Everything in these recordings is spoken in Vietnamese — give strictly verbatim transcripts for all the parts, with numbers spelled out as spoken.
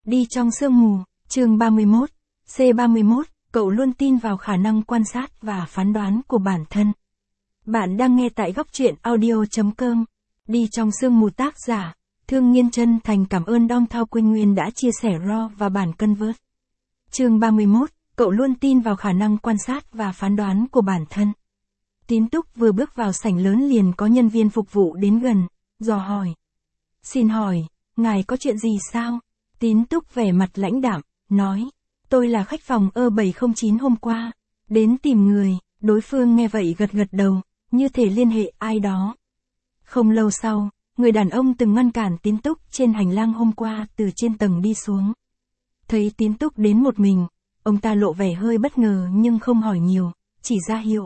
Đi trong sương mù, chương ba mươi mốt, C ba mươi mốt, cậu luôn tin vào khả năng quan sát và phán đoán của bản thân. Bạn đang nghe tại góc truyện audio chấm com. Đi trong sương mù tác giả, Thương Nghiên chân thành cảm ơn Dong Thao Quyên Nguyên đã chia sẻ raw và bản convert. Chương ba mươi mốt, cậu luôn tin vào khả năng quan sát và phán đoán của bản thân. Tín Túc vừa bước vào sảnh lớn liền có nhân viên phục vụ đến gần, dò hỏi. Xin hỏi, ngài có chuyện gì sao? Tín Túc vẻ mặt lãnh đạm, nói. Tôi là khách phòng E bảy không chín hôm qua, đến tìm người. Đối phương nghe vậy gật gật đầu, như thể liên hệ ai đó. Không lâu sau, người đàn ông từng ngăn cản Tín Túc trên hành lang hôm qua từ trên tầng đi xuống. Thấy Tín Túc đến một mình, ông ta lộ vẻ hơi bất ngờ nhưng không hỏi nhiều, chỉ ra hiệu.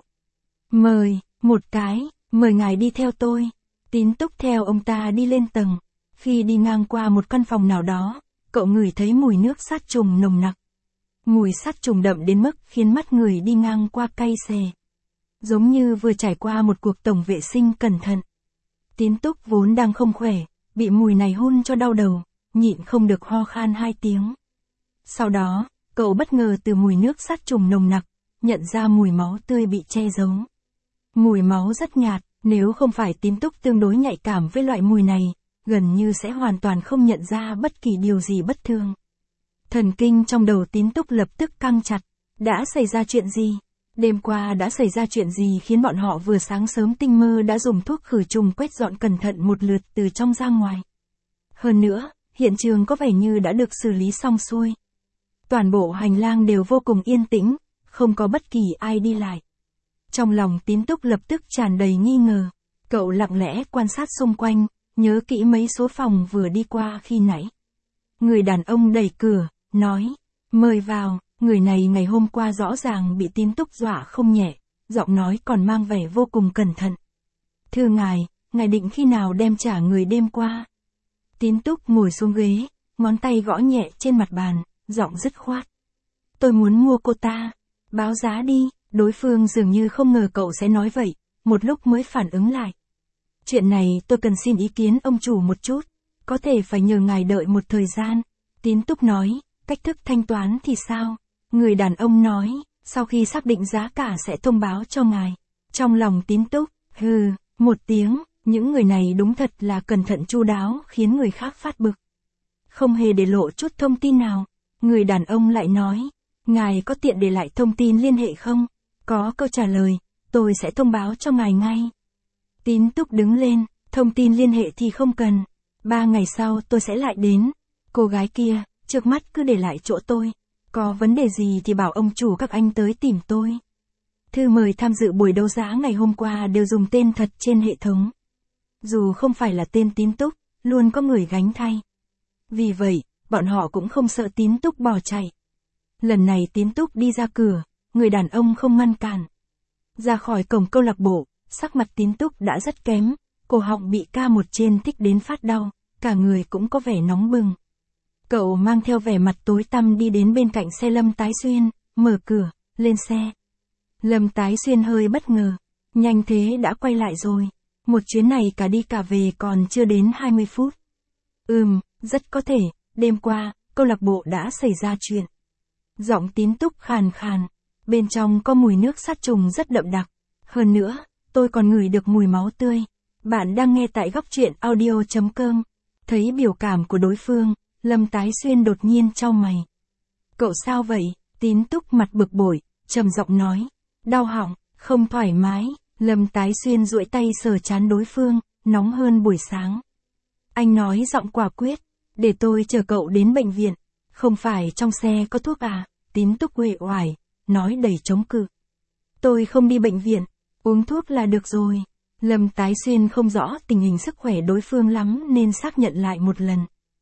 Mời, một cái, mời ngài đi theo tôi. Tín Túc theo ông ta đi lên tầng. Khi đi ngang qua một căn phòng nào đó, cậu ngửi thấy mùi nước sát trùng nồng nặc. Mùi sát trùng đậm đến mức khiến mắt người đi ngang qua cay xè. Giống như vừa trải qua một cuộc tổng vệ sinh cẩn thận. Tín Túc vốn đang không khỏe, bị mùi này hun cho đau đầu, nhịn không được ho khan hai tiếng. Sau đó, cậu bất ngờ từ mùi nước sát trùng nồng nặc, nhận ra mùi máu tươi bị che giấu. Mùi máu rất nhạt, nếu không phải Tín Túc tương đối nhạy cảm với loại mùi này, gần như sẽ hoàn toàn không nhận ra bất kỳ điều gì bất thường. Thần kinh trong đầu Tín Túc lập tức căng chặt. Đã xảy ra chuyện gì? Đêm qua đã xảy ra chuyện gì khiến bọn họ vừa sáng sớm tinh mơ đã dùng thuốc khử trùng quét dọn cẩn thận một lượt từ trong ra ngoài. Hơn nữa, hiện trường có vẻ như đã được xử lý xong xuôi. Toàn bộ hành lang đều vô cùng yên tĩnh, không có bất kỳ ai đi lại. Trong lòng Tín Túc lập tức tràn đầy nghi ngờ. Cậu lặng lẽ quan sát xung quanh, nhớ kỹ mấy số phòng vừa đi qua khi nãy. Người đàn ông đẩy cửa, nói, mời vào. Người này ngày hôm qua rõ ràng bị Tín Túc dọa không nhẹ, giọng nói còn mang vẻ vô cùng cẩn thận. Thưa ngài, ngài định khi nào đem trả người đêm qua? Tín Túc ngồi xuống ghế, ngón tay gõ nhẹ trên mặt bàn, giọng dứt khoát. Tôi muốn mua cô ta, báo giá đi. Đối phương dường như không ngờ cậu sẽ nói vậy, một lúc mới phản ứng lại. Chuyện này tôi cần xin ý kiến ông chủ một chút, có thể phải nhờ ngài đợi một thời gian. Tín Túc nói, cách thức thanh toán thì sao? Người đàn ông nói, sau khi xác định giá cả sẽ thông báo cho ngài. Trong lòng Tín Túc, hừ, một tiếng, những người này đúng thật là cẩn thận chu đáo khiến người khác phát bực. Không hề để lộ chút thông tin nào. Người đàn ông lại nói, ngài có tiện để lại thông tin liên hệ không? Có câu trả lời, tôi sẽ thông báo cho ngài ngay. Tín Túc đứng lên, thông tin liên hệ thì không cần. Ba ngày sau tôi sẽ lại đến. Cô gái kia, trước mắt cứ để lại chỗ tôi. Có vấn đề gì thì bảo ông chủ các anh tới tìm tôi. Thư mời tham dự buổi đấu giá ngày hôm qua đều dùng tên thật trên hệ thống. Dù không phải là tên Tín Túc, luôn có người gánh thay. Vì vậy, bọn họ cũng không sợ Tín Túc bỏ chạy. Lần này Tín Túc đi ra cửa, người đàn ông không ngăn cản. Ra khỏi cổng câu lạc bộ, sắc mặt Tín Túc đã rất kém, cổ họng bị ca một trên thích đến phát đau, cả người cũng có vẻ nóng bừng. Cậu mang theo vẻ mặt tối tăm đi đến bên cạnh xe Lâm Tái Xuyên, mở cửa, lên xe. Lâm Tái Xuyên hơi bất ngờ, nhanh thế đã quay lại rồi, một chuyến này cả đi cả về còn chưa đến hai mươi phút. Ừm, rất có thể, đêm qua, câu lạc bộ đã xảy ra chuyện. Giọng Tín Túc khàn khàn, bên trong có mùi nước sát trùng rất đậm đặc, hơn nữa, tôi còn ngửi được mùi máu tươi. Bạn đang nghe tại góc truyện audio chấm com. Thấy biểu cảm của đối phương, Lâm Tái Xuyên đột nhiên chau mày. Cậu sao vậy? Tín Túc mặt bực bội, trầm giọng nói. Đau họng, không thoải mái. Lâm Tái Xuyên duỗi tay sờ trán đối phương, nóng hơn buổi sáng. Anh nói giọng quả quyết, để tôi chờ cậu đến bệnh viện. Không phải trong xe có thuốc à? Tín Túc uể oải, nói đầy chống cự. Tôi không đi bệnh viện, uống thuốc là được rồi. Lâm Tái Xuyên không rõ tình hình sức khỏe đối phương lắm nên xác nhận lại một lần.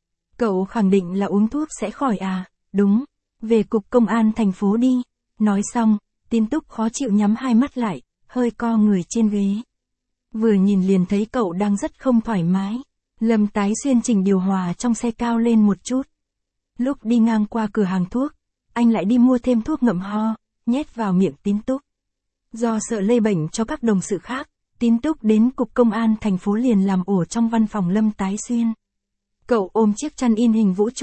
Cậu khẳng định là uống thuốc sẽ khỏi à? Đúng, về cục công an thành phố đi. Nói xong, Tín Túc khó chịu nhắm hai mắt lại, hơi co người trên ghế. Vừa nhìn liền thấy cậu đang rất không thoải mái. Lâm Tái Xuyên chỉnh điều hòa trong xe cao lên một chút. Lúc đi ngang qua cửa hàng thuốc, anh lại đi mua thêm thuốc ngậm ho, nhét vào miệng Tín Túc. Do sợ lây bệnh cho các đồng sự khác, Tín Túc đến cục công an thành phố liền làm ổ trong văn phòng Lâm Tái Xuyên. Cậu ôm chiếc chăn in hình vũ trụ,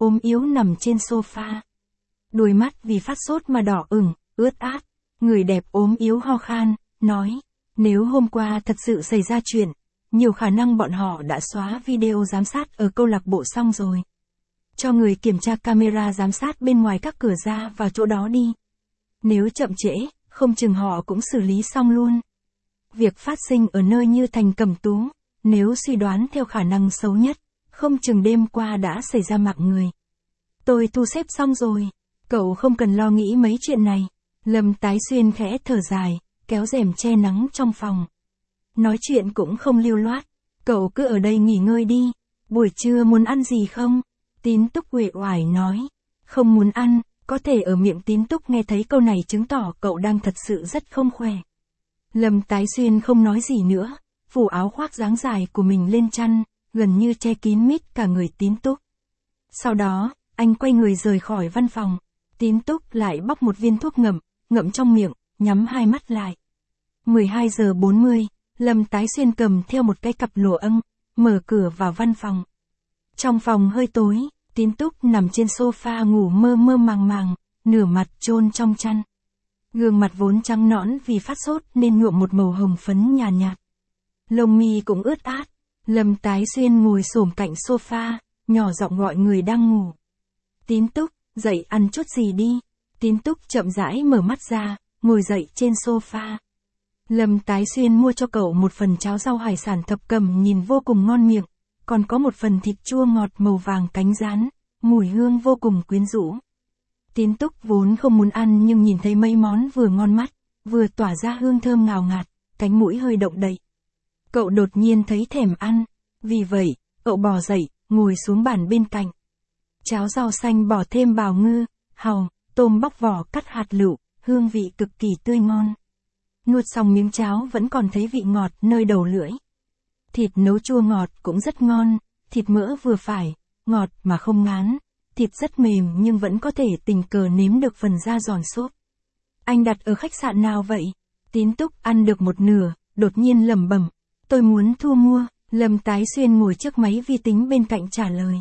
ốm yếu nằm trên sofa. Đôi mắt vì phát sốt mà đỏ ửng, ướt át. Người đẹp ốm yếu ho khan, nói, nếu hôm qua thật sự xảy ra chuyện, nhiều khả năng bọn họ đã xóa video giám sát ở câu lạc bộ xong rồi. Cho người kiểm tra camera giám sát bên ngoài các cửa ra vào chỗ đó đi. Nếu chậm trễ, không chừng họ cũng xử lý xong luôn. Việc phát sinh ở nơi như thành Cẩm Tú, nếu suy đoán theo khả năng xấu nhất, không chừng đêm qua đã xảy ra mạng người. Tôi thu xếp xong rồi, cậu không cần lo nghĩ mấy chuyện này. Lâm Tái Xuyên khẽ thở dài, kéo rèm che nắng trong phòng. Nói chuyện cũng không lưu loát, cậu cứ ở đây nghỉ ngơi đi, buổi trưa muốn ăn gì không? Tín Túc uể oải nói, không muốn ăn, có thể ở miệng Tín Túc nghe thấy câu này chứng tỏ cậu đang thật sự rất không khỏe. Lâm Tái Xuyên không nói gì nữa, phủ áo khoác dáng dài của mình lên chăn, gần như che kín mít cả người Tín Túc. Sau đó, anh quay người rời khỏi văn phòng, Tín Túc lại bóc một viên thuốc ngậm, ngậm trong miệng, nhắm hai mắt lại. mười hai giờ bốn mươi, Lâm Tái Xuyên cầm theo một cái cặp lụa âng, mở cửa vào văn phòng. Trong phòng hơi tối, Tín Túc nằm trên sofa ngủ mơ mơ màng màng, nửa mặt chôn trong chăn. Gương mặt vốn trắng nõn vì phát sốt nên nhuộm một màu hồng phấn nhàn nhạt, nhạt. Lông mi cũng ướt át. Lâm Tái Xuyên ngồi xổm cạnh sofa, nhỏ giọng gọi người đang ngủ. Tín Túc, dậy ăn chút gì đi. Tín Túc chậm rãi mở mắt ra, ngồi dậy trên sofa. Lâm Tái Xuyên mua cho cậu một phần cháo rau hải sản thập cẩm nhìn vô cùng ngon miệng, còn có một phần thịt chua ngọt màu vàng cánh rán, mùi hương vô cùng quyến rũ. Tín Túc vốn không muốn ăn nhưng nhìn thấy mấy món vừa ngon mắt, vừa tỏa ra hương thơm ngào ngạt, cánh mũi hơi động đậy. Cậu đột nhiên thấy thèm ăn, vì vậy, cậu bò dậy, ngồi xuống bàn bên cạnh. Cháo rau xanh bỏ thêm bào ngư, hàu, tôm bóc vỏ cắt hạt lựu, hương vị cực kỳ tươi ngon. Nuốt xong miếng cháo vẫn còn thấy vị ngọt nơi đầu lưỡi. Thịt nấu chua ngọt cũng rất ngon, thịt mỡ vừa phải, ngọt mà không ngán, thịt rất mềm nhưng vẫn có thể tình cờ nếm được phần da giòn xốp. Anh đặt ở khách sạn nào vậy? Tín Túc ăn được một nửa, đột nhiên lẩm bẩm, tôi muốn thu mua. Lâm Tái Xuyên ngồi trước máy vi tính bên cạnh trả lời.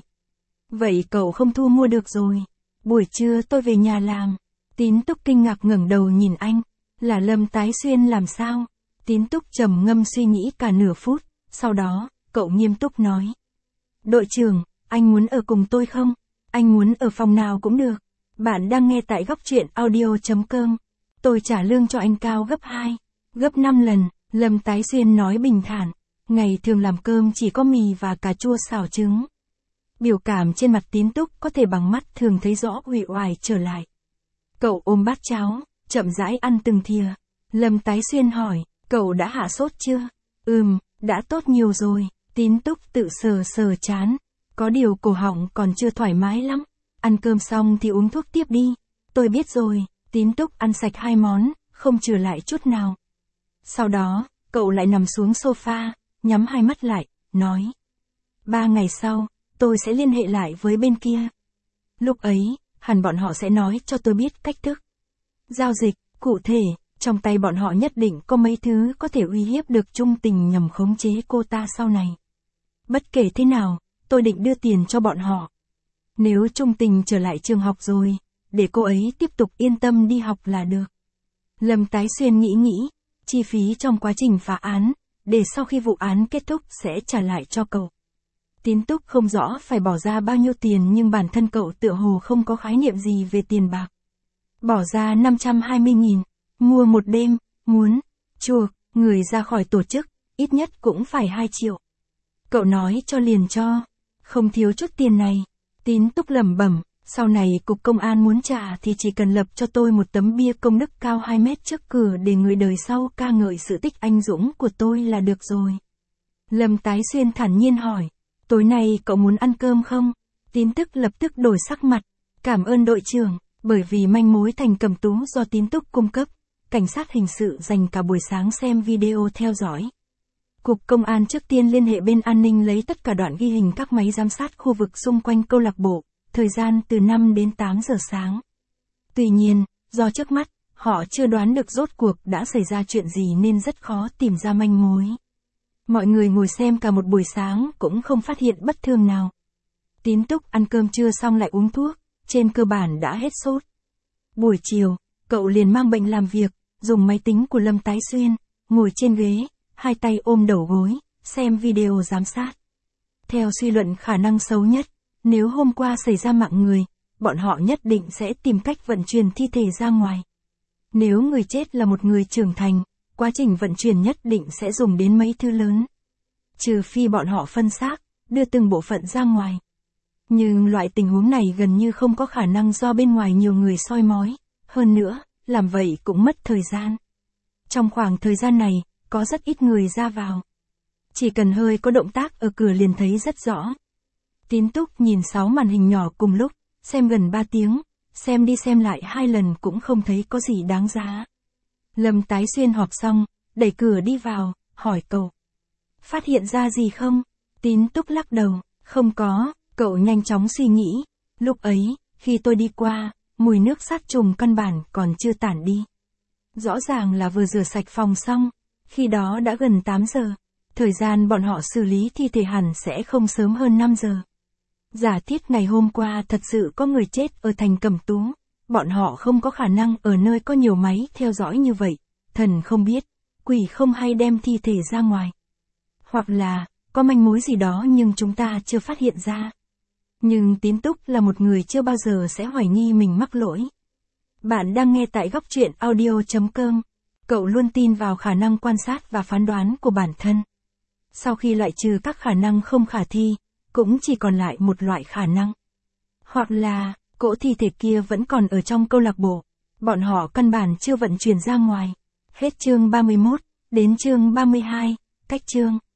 Vậy cậu không thu mua được rồi. Buổi trưa tôi về nhà làm. Tín Túc kinh ngạc ngẩng đầu nhìn anh. Là Lâm Tái Xuyên làm sao? Tín Túc trầm ngâm suy nghĩ cả nửa phút, sau đó, cậu nghiêm túc nói. Đội trưởng, anh muốn ở cùng tôi không? Anh muốn ở phòng nào cũng được. Bạn đang nghe tại góc truyện audio chấm com. Tôi trả lương cho anh cao gấp hai, gấp năm lần, Lâm Tái Xuyên nói bình thản. Ngày thường làm cơm chỉ có mì và cà chua xào trứng. Biểu cảm trên mặt Tín Túc có thể bằng mắt thường thấy rõ uể oải trở lại. Cậu ôm bát cháo, chậm rãi ăn từng thìa. Lâm Tái Xuyên hỏi, cậu đã hạ sốt chưa? Ừm, đã tốt nhiều rồi. Tín Túc tự sờ sờ chán. Có điều cổ họng còn chưa thoải mái lắm. Ăn cơm xong thì uống thuốc tiếp đi. Tôi biết rồi. Tín Túc ăn sạch hai món, không chừa lại chút nào. Sau đó, cậu lại nằm xuống sofa, nhắm hai mắt lại, nói. Ba ngày sau, tôi sẽ liên hệ lại với bên kia. Lúc ấy, hẳn bọn họ sẽ nói cho tôi biết cách thức giao dịch, cụ thể, trong tay bọn họ nhất định có mấy thứ có thể uy hiếp được Trung Tình nhằm khống chế cô ta sau này. Bất kể thế nào, tôi định đưa tiền cho bọn họ. Nếu Trung Tình trở lại trường học rồi, để cô ấy tiếp tục yên tâm đi học là được. Lâm Tái Xuyên nghĩ nghĩ, chi phí trong quá trình phá án, để sau khi vụ án kết thúc sẽ trả lại cho cậu. Tín Túc không rõ phải bỏ ra bao nhiêu tiền nhưng bản thân cậu tựa hồ không có khái niệm gì về tiền bạc. Bỏ ra năm trăm hai mươi nghìn, mua một đêm, muốn, chuộc, người ra khỏi tổ chức, ít nhất cũng phải hai triệu. Cậu nói cho liền cho, không thiếu chút tiền này. Tín Túc lẩm bẩm, sau này cục công an muốn trả thì chỉ cần lập cho tôi một tấm bia công đức cao hai mét trước cửa để người đời sau ca ngợi sự tích anh dũng của tôi là được rồi. Lâm Tái Xuyên thản nhiên hỏi, tối nay cậu muốn ăn cơm không? Tín Túc lập tức đổi sắc mặt, cảm ơn đội trưởng, bởi vì manh mối Thành Cẩm Tú do Tín Túc cung cấp, cảnh sát hình sự dành cả buổi sáng xem video theo dõi. Cục công an trước tiên liên hệ bên an ninh lấy tất cả đoạn ghi hình các máy giám sát khu vực xung quanh câu lạc bộ, thời gian từ năm đến tám giờ sáng. Tuy nhiên, do trước mắt, họ chưa đoán được rốt cuộc đã xảy ra chuyện gì nên rất khó tìm ra manh mối. Mọi người ngồi xem cả một buổi sáng cũng không phát hiện bất thường nào. Tín Túc ăn cơm trưa xong lại uống thuốc, trên cơ bản đã hết sốt. Buổi chiều, cậu liền mang bệnh làm việc, dùng máy tính của Lâm Tái Xuyên, ngồi trên ghế, hai tay ôm đầu gối, xem video giám sát. Theo suy luận khả năng xấu nhất, nếu hôm qua xảy ra mạng người, bọn họ nhất định sẽ tìm cách vận chuyển thi thể ra ngoài. Nếu người chết là một người trưởng thành, quá trình vận chuyển nhất định sẽ dùng đến mấy thứ lớn. Trừ phi bọn họ phân xác, đưa từng bộ phận ra ngoài. Nhưng loại tình huống này gần như không có khả năng do bên ngoài nhiều người soi mói. Hơn nữa, làm vậy cũng mất thời gian. Trong khoảng thời gian này, có rất ít người ra vào. Chỉ cần hơi có động tác ở cửa liền thấy rất rõ. Tín Túc nhìn sáu màn hình nhỏ cùng lúc, xem gần ba tiếng, xem đi xem lại hai lần cũng không thấy có gì đáng giá. Lâm Tái Xuyên họp xong, đẩy cửa đi vào, hỏi cậu. Phát hiện ra gì không? Tín Túc lắc đầu, không có, cậu nhanh chóng suy nghĩ. Lúc ấy, khi tôi đi qua, mùi nước sát trùng căn bản còn chưa tản đi. Rõ ràng là vừa rửa sạch phòng xong, khi đó đã gần tám giờ. Thời gian bọn họ xử lý thi thể hẳn sẽ không sớm hơn năm giờ. Giả thiết ngày hôm qua thật sự có người chết ở thành Cẩm Tú, bọn họ không có khả năng ở nơi có nhiều máy theo dõi như vậy, thần không biết, quỷ không hay đem thi thể ra ngoài. Hoặc là, có manh mối gì đó nhưng chúng ta chưa phát hiện ra. Nhưng Tín Túc là một người chưa bao giờ sẽ hoài nghi mình mắc lỗi. Bạn đang nghe tại góc truyện audio chấm com. Cậu luôn tin vào khả năng quan sát và phán đoán của bản thân. Sau khi loại trừ các khả năng không khả thi, cũng chỉ còn lại một loại khả năng. Hoặc là, cỗ thi thể kia vẫn còn ở trong câu lạc bộ. Bọn họ căn bản chưa vận chuyển ra ngoài. Hết chương ba mươi mốt, đến chương ba mươi hai, cách chương.